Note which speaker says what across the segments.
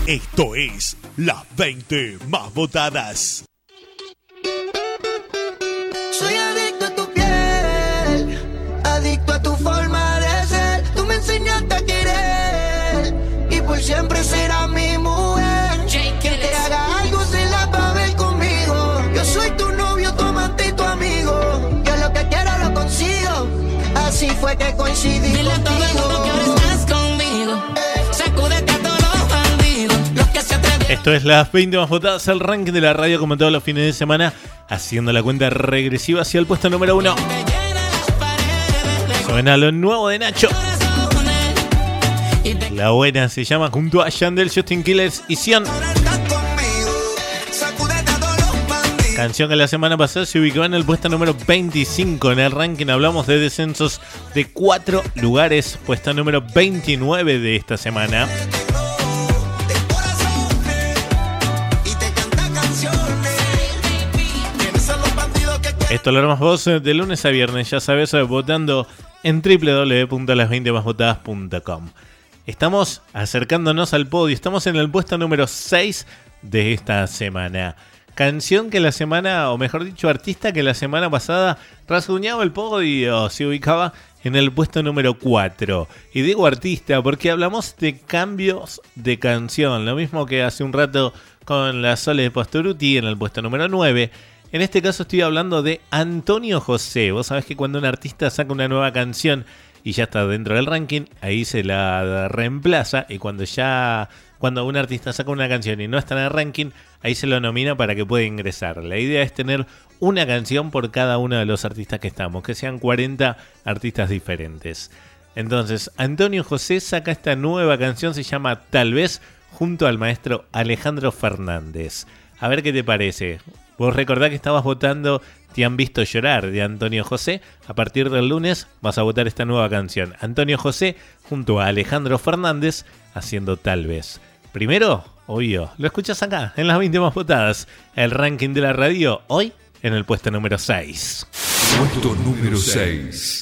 Speaker 1: Esto es las 20 más votadas.
Speaker 2: Soy adicto a tu piel, adicto a tu forma de ser. Tú me enseñaste a querer y por siempre serás mi mujer. Que te haga algo se la va a ver conmigo. Yo soy tu novio, tu amante y tu amigo. Yo lo que quiero lo consigo. Así fue que coincidí. Dile a todo el mundo que ahora estás conmigo. Sacúdete a todos los bandidos, los que se atreven.
Speaker 3: Esto es las 20 más votadas, el ranking de la radio como todos los fines de semana, haciendo la cuenta regresiva hacia el puesto número 1. Suena lo nuevo de Nacho. La buena se llama junto a Yandel, Justin Quiles y Sion. Canción que la semana pasada se ubicó en el puesto número 25 en el ranking. Hablamos de descensos de 4 lugares. Puesto número 29 de esta semana. Esto lo haremos vos de lunes a viernes, ya sabes, votando en www.las20másvotadas.com. Estamos acercándonos al podio, estamos en el puesto número 6 de esta semana. Canción que la semana, o mejor dicho, artista que la semana pasada rasguñaba el podio, se ubicaba en el puesto número 4. Y digo artista porque hablamos de cambios de canción, lo mismo que hace un rato con la Sole de Pastoruti en el puesto número 9. En este caso estoy hablando de Antonio José. Vos sabés que cuando un artista saca una nueva canción y ya está dentro del ranking, ahí se la reemplaza. Y cuando un artista saca una canción y no está en el ranking, ahí se lo nomina para que pueda ingresar. La idea es tener una canción por cada uno de los artistas que estamos, que sean 40 artistas diferentes. Entonces, Antonio José saca esta nueva canción, se llama Tal vez, junto al maestro Alejandro Fernández. A ver qué te parece. Vos recordá que estabas votando Te han visto llorar de Antonio José. A partir del lunes vas a votar esta nueva canción. Antonio José junto a Alejandro Fernández haciendo Tal vez. Primero, obvio, lo escuchas acá en las 20 más votadas. El ranking de la radio hoy en el puesto número 6.
Speaker 4: Puesto número 6.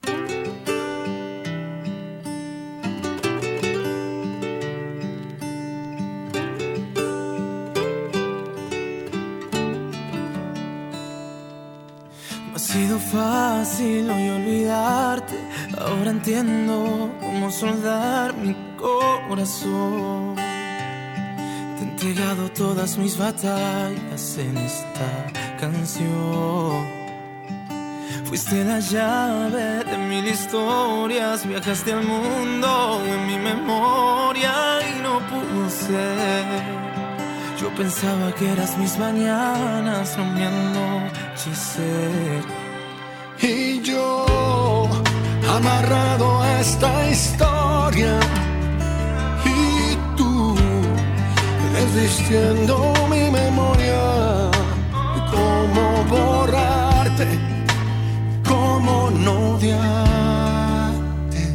Speaker 5: Ha sido fácil hoy olvidarte. Ahora entiendo cómo soldar mi corazón. Te he entregado todas mis batallas en esta canción. Fuiste la llave de mil historias. Viajaste al mundo en mi memoria y no pudo ser. Yo pensaba que eras mis mañanas, no mi anochecer.
Speaker 6: Y yo, amarrado a esta historia, y tú, desvistiendo mi memoria. ¿Cómo borrarte? ¿Cómo no odiarte?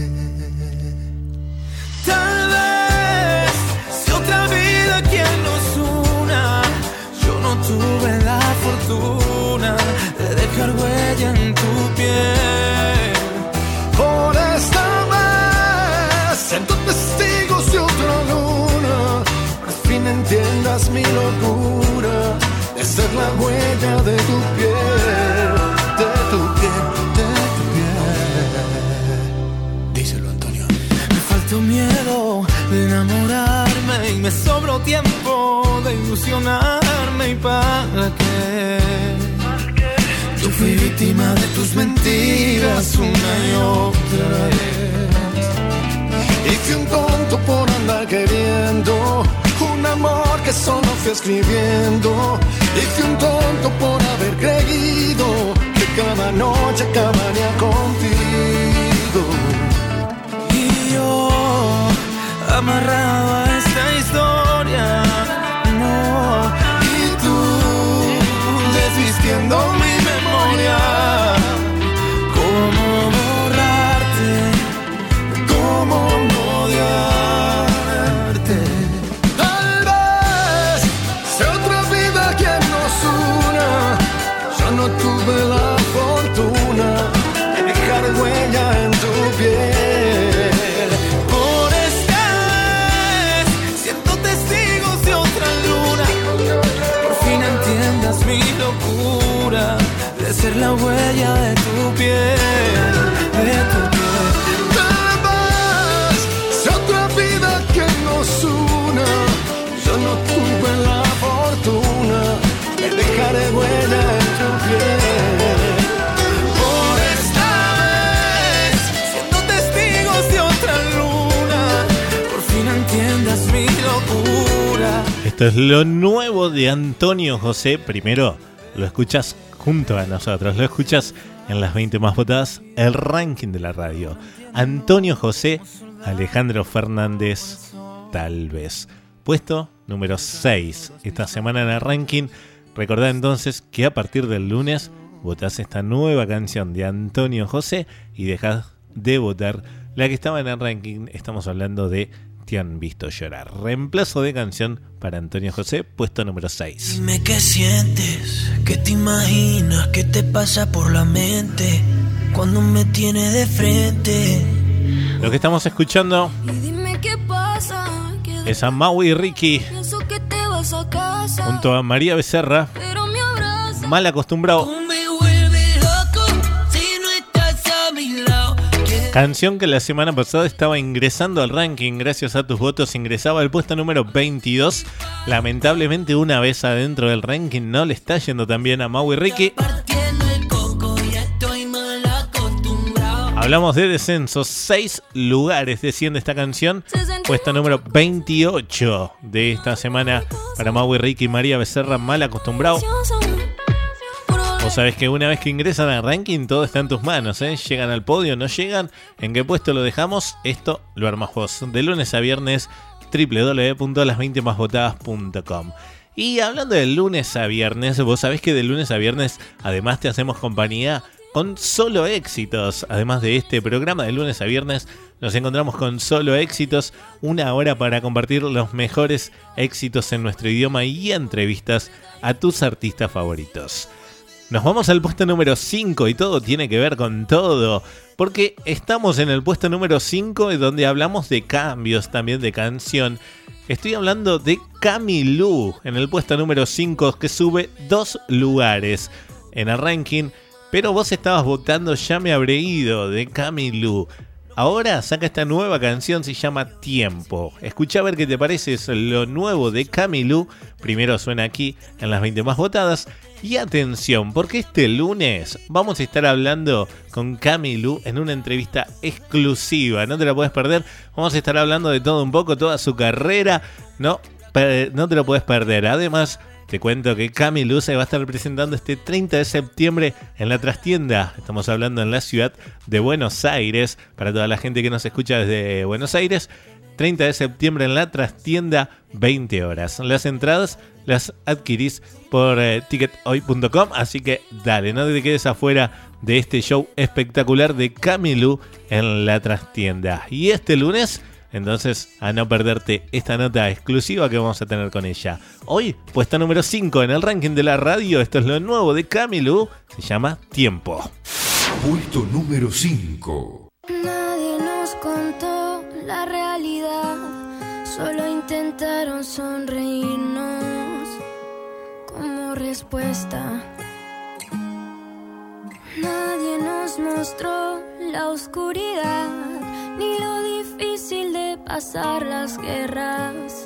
Speaker 5: Tal vez, si otra vida quien nos una, yo no tuve la fortuna de dejar huella en tu piel.
Speaker 6: Por esta vez siento testigos de otra luna. Por fin entiendas mi locura de ser la huella de tu piel, de tu piel, de tu piel. Díselo, Antonio.
Speaker 5: Me faltó miedo de enamorarme y me sobró tiempo de ilusionarme. ¿Y para qué? Yo fui víctima de tus mentiras una y otra vez.
Speaker 6: Y fui un tonto por andar queriendo un amor que solo fui escribiendo. Y fui un tonto por haber creído que cada noche acabaría contigo.
Speaker 5: Y yo, amarrado a esta historia, no.
Speaker 6: Y tú, desvistiendo mi memoria.
Speaker 5: ¿Cómo borrarte?
Speaker 6: ¿Cómo no odiarte? Tal vez sea otra vida quien nos una. Yo no tuve la fortuna de dejar huella en tu piel.
Speaker 5: Por esta ser la huella de tu piel, de tu piel.
Speaker 6: Te vas, si otra vida que nos una, yo no tuve la fortuna de dejar huella en tu piel. Por esta vez,
Speaker 5: Siendo testigos de otra luna, por fin entiendas mi locura.
Speaker 3: Esto es lo nuevo de Antonio José. Primero lo escuchas junto a nosotros, lo escuchas en las 20 más votadas, el ranking de la radio. Antonio José, Alejandro Fernández, Tal vez. Puesto número 6 esta semana en el ranking. Recordá entonces que a partir del lunes votás esta nueva canción de Antonio José y dejás de votar la que estaba en el ranking. Estamos hablando de Te han visto llorar. Reemplazo de canción para Antonio José, puesto número 6.
Speaker 7: Dime qué sientes, qué te imaginas, qué te pasa por la mente cuando me tienes de frente.
Speaker 3: Lo que estamos escuchando
Speaker 8: Y dime qué pasa, que
Speaker 3: es a Maui y Ricky
Speaker 8: pienso que te vas a casa,
Speaker 3: junto a María Becerra,
Speaker 8: pero me abraza.
Speaker 3: Mal Acostumbrado.
Speaker 7: Tú me vuelves loco si no estás a mi lado.
Speaker 3: Canción que la semana pasada estaba ingresando al ranking, gracias a tus votos ingresaba al puesto número 22. Lamentablemente una vez adentro del ranking no le está yendo tan bien a Maui y Ricky.
Speaker 7: Partiendo el coco y estoy mal acostumbrado.
Speaker 3: Hablamos de descensos, 6 lugares desciende esta canción. Puesto número 28 de esta semana para Maui y Ricky y María Becerra, Mal Acostumbrado. Vos sabés que una vez que ingresan al ranking todo está en tus manos, ¿eh? Llegan al podio, no llegan, ¿en qué puesto lo dejamos? Esto lo armás vos. De lunes a viernes, www.las20másvotadas.com. Y hablando de lunes a viernes, vos sabés que de lunes a viernes además te hacemos compañía con solo éxitos. Además de este programa de lunes a viernes, nos encontramos con solo éxitos, una hora para compartir los mejores éxitos en nuestro idioma y entrevistas a tus artistas favoritos. Nos vamos al puesto número 5 y todo tiene que ver con todo, porque estamos en el puesto número 5 donde hablamos de cambios también de canción. Estoy hablando de Camilú en el puesto número 5 que sube 2 lugares en el ranking, pero vos estabas votando Ya me habré ido de Camilú. Ahora saca esta nueva canción, se llama Tiempo. Escuchá a ver qué te parece, es lo nuevo de Camilú. Primero suena aquí en las 20 más votadas. Y atención, porque este lunes vamos a estar hablando con Camilú en una entrevista exclusiva. No te la puedes perder. Vamos a estar hablando de todo un poco, toda su carrera. No te lo puedes perder. Además, te cuento que Camilú se va a estar presentando este 30 de septiembre en la Trastienda. Estamos hablando en la ciudad de Buenos Aires. Para toda la gente que nos escucha desde Buenos Aires, 30 de septiembre en la Trastienda, 20 horas. Las entradas las adquirís por tickethoy.com, así que dale, no te quedes afuera de este show espectacular de Camilú en la Trastienda. Y este lunes, entonces, a no perderte esta nota exclusiva que vamos a tener con ella. Hoy, puesta número 5 en el ranking de la radio. Esto es lo nuevo de Camilú, se llama Tiempo.
Speaker 4: Puesto número 5.
Speaker 8: Nadie nos contó la realidad, solo intentaron sonreírnos como respuesta. Nadie nos mostró la oscuridad, ni lo difícil de pasar las guerras.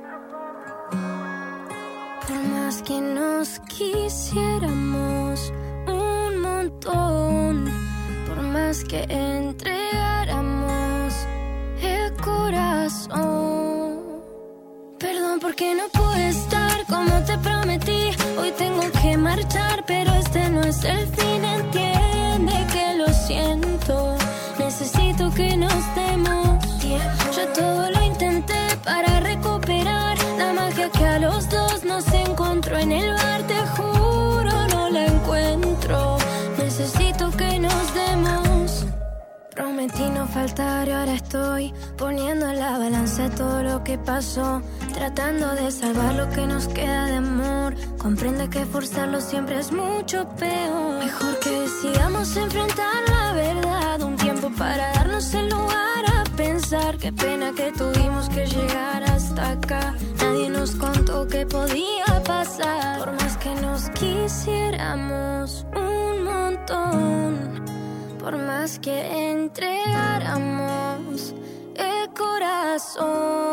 Speaker 8: Por más que nos quisiéramos un montón, por más que entregáramos el corazón. Perdón porque no pude estar como te prometí. Hoy tengo que marchar, pero este no es el fin. Entiende que lo siento. Necesito que nos demos tiempo. Yo todo lo intenté para recuperar la magia que a los dos nos encontró en el bar. Te juro no la encuentro. Necesito que nos demos. Prometí no faltar y ahora estoy poniendo en la balanza todo lo que pasó, tratando de salvar lo que nos queda de amor. Comprende que forzarlo siempre es mucho peor. Mejor que decidamos enfrentar la verdad, un tiempo para darnos el lugar a pensar. Qué pena que tuvimos que llegar hasta acá. Nadie nos contó que podía pasar. Por más que nos quisiéramos un momento, montón. Por más que entregáramos el corazón.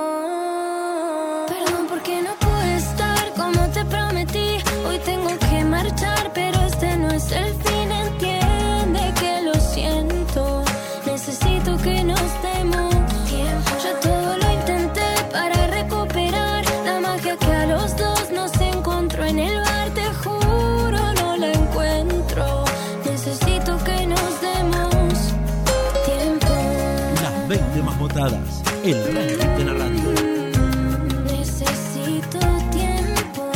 Speaker 8: Perdón porque no pude estar como te prometí. Hoy tengo que marchar, pero este no es el fin. Entiende que lo siento. Necesito que nos demos tiempo. Ya todo lo intenté para recuperar la magia que a los dos nos encontró en el bar. Te juro no la encuentro. Necesito que nos demos tiempo.
Speaker 9: Las 20 más votadas, el ranking de la radio.
Speaker 8: Necesito tiempo.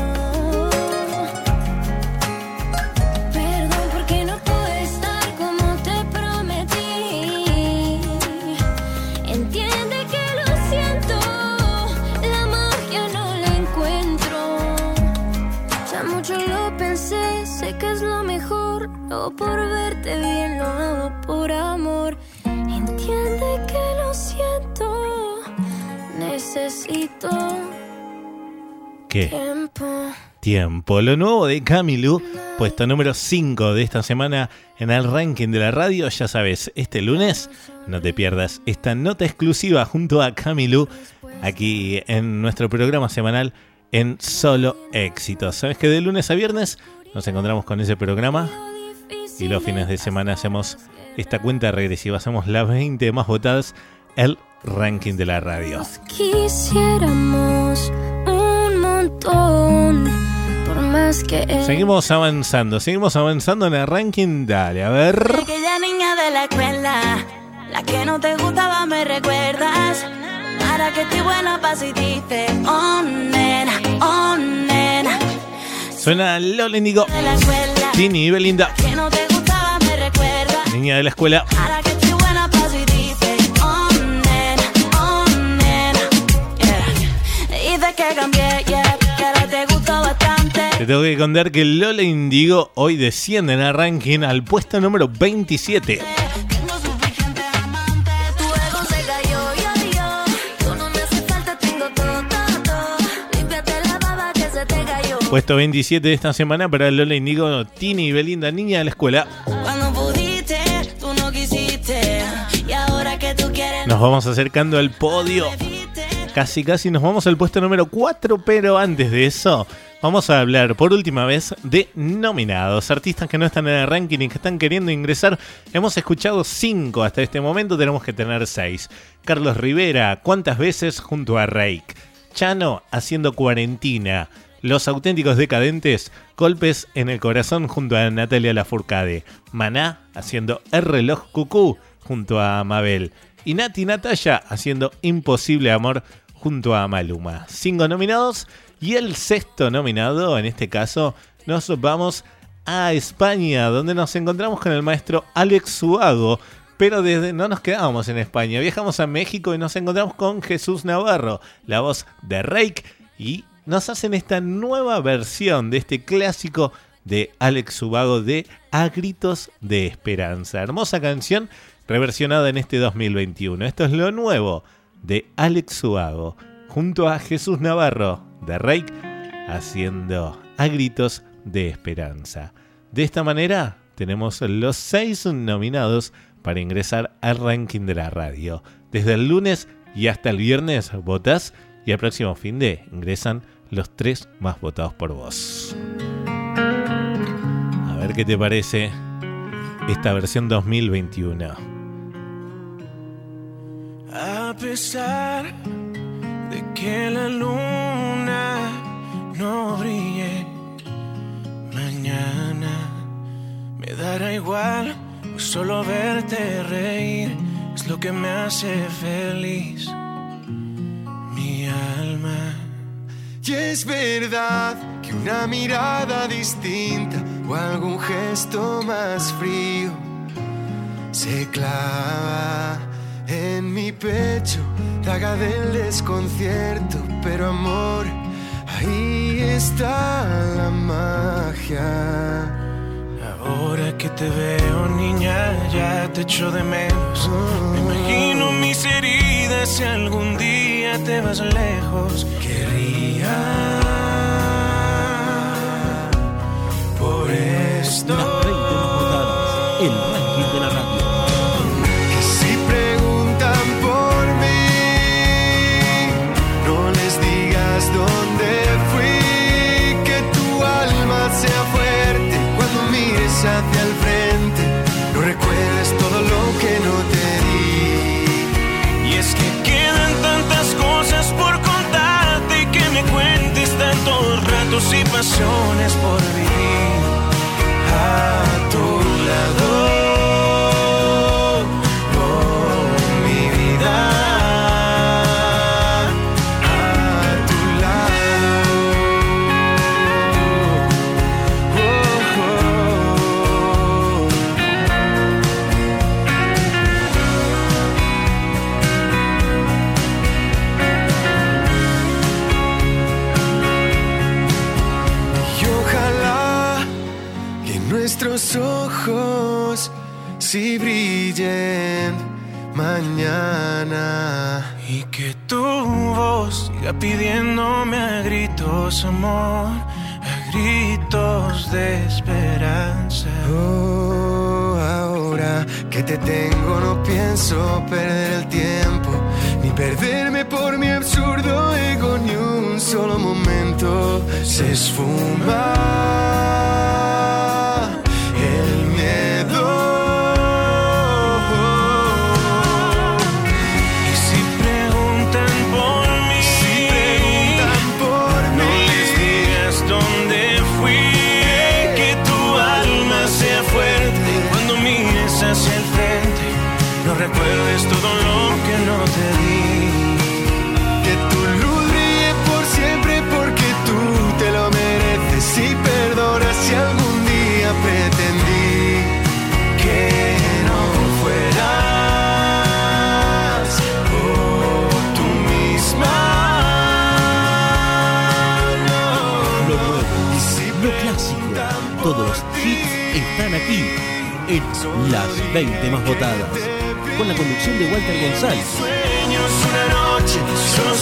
Speaker 8: Perdón porque no pude estar como te prometí. Entiende que lo siento. La magia no la encuentro. Ya mucho lo pensé, sé que es lo mejor. Lo hago por verte bien, lo hago por amor. Entiende que lo siento. Necesito
Speaker 3: ¿Qué?
Speaker 8: tiempo.
Speaker 3: Tiempo. Lo nuevo de Camilo, puesto número 5 de esta semana en el ranking de la radio. Ya sabes, este lunes no te pierdas esta nota exclusiva junto a Camilo aquí en nuestro programa semanal en Solo Éxitos. Sabes que de lunes a viernes nos encontramos con ese programa y los fines de semana hacemos esta cuenta regresiva. Hacemos las 20 más votadas, el ranking de la radio.
Speaker 8: Quisiéramos un montón. Por más que
Speaker 3: Seguimos avanzando en el ranking. Dale, a ver.
Speaker 10: Aquella niña de la escuela, la que no te gustaba, me recuerdas. Ahora que estoy buena pa' si dices, oh nena, oh nena.
Speaker 3: Suena Lola Indigo,
Speaker 10: De la escuela,
Speaker 3: Tini y Belinda,
Speaker 10: que no te gustaba, me recuerdas.
Speaker 3: niña de la escuela.
Speaker 10: Ahora que estoy buena pa' si dices, oh nena, yeah. Dices que cambié, yeah, que ahora te gustó bastante.
Speaker 3: Te tengo que contar que Lola Indigo hoy desciende en el ranking al puesto número 27.
Speaker 10: Tengo suficiente amante, tu ego se cayó, yo. Tú no me hace falta, tengo todo. Límpiate la baba que se te cayó.
Speaker 3: Puesto 27 de esta semana para Lola Indigo, Tini y Belinda, niña de la escuela.
Speaker 10: Cuando pudiste, tú no quisiste. Y ahora que tú quieres,
Speaker 3: Nos vamos acercando al podio. Casi nos vamos al puesto número 4, pero antes de eso vamos a hablar por última vez de nominados, artistas que no están en el ranking y que están queriendo ingresar. Hemos escuchado 5 hasta este momento, tenemos que tener 6. Carlos Rivera, ¿cuántas veces? Junto a Reik. Chano, haciendo Cuarentina. Los Auténticos Decadentes, Golpes en el Corazón junto a Natalia Lafourcade. Maná, haciendo El Reloj Cucú junto a Mabel. Y Nati Natalia, haciendo Imposible Amor junto a Maluma. 5 nominados y el 6º nominado, en este caso, nos vamos a España, donde nos encontramos con el maestro Alex Ubago. Pero no nos quedamos en España, viajamos a México y nos encontramos con Jesús Navarro, la voz de Reik, y nos hacen esta nueva versión de este clásico de Alex Ubago de A Gritos de Esperanza. Hermosa canción reversionada en este 2021. Esto es lo nuevo de Alex Ubago junto a Jesús Navarro de Reik, haciendo A Gritos de Esperanza. De esta manera tenemos los 6 nominados para ingresar al ranking de la radio. Desde el lunes y hasta el viernes votás y al próximo fin de ingresan los 3 más votados por vos. A ver qué te parece esta versión 2021.
Speaker 5: A pesar de que la luna no brille mañana, me dará igual, pues solo verte reír es lo que me hace feliz, mi alma.
Speaker 6: Y es verdad que una mirada distinta o algún gesto más frío se clava en mi pecho, daga del desconcierto, pero amor, ahí está la magia.
Speaker 5: Ahora que te veo, niña, ya te echo de menos. Me imagino mis heridas si algún día te vas lejos. Querría por esto
Speaker 9: el ranking de la radio.
Speaker 6: Que si preguntan por mí, no les digas dónde fui. Que tu alma sea fuerte cuando mires hacia el frente. No recuerdes todo lo que no te di.
Speaker 5: Y es que quedan tantas cosas por contarte y que me cuentes tantos ratos y pasiones por vivir a tu lado. Oh, mi vida, a tu lado. Oh, y ojalá que nuestros ojos sí brillen mañana y que tu voz siga pidiéndome a gritos amor, a gritos de esperanza.
Speaker 6: Oh, ahora que te tengo no pienso perder el tiempo, ni perderme por mi absurdo ego, ni un solo momento. Se esfuma el miedo.
Speaker 5: Y si preguntan por mí, no les digas dónde fui. Que tu alma sea fuerte cuando mires hacia el frente. No recuerdes todo lo que no te di.
Speaker 6: Que tu luz brille por siempre porque tú te lo mereces. Y perdona si algún día pretendí que no fueras por tú misma.
Speaker 9: Lo nuevo, lo clásico, todos los hits están aquí en Las 20 Más Votadas, con la conducción de Walter González.
Speaker 5: Sueños una noche, solo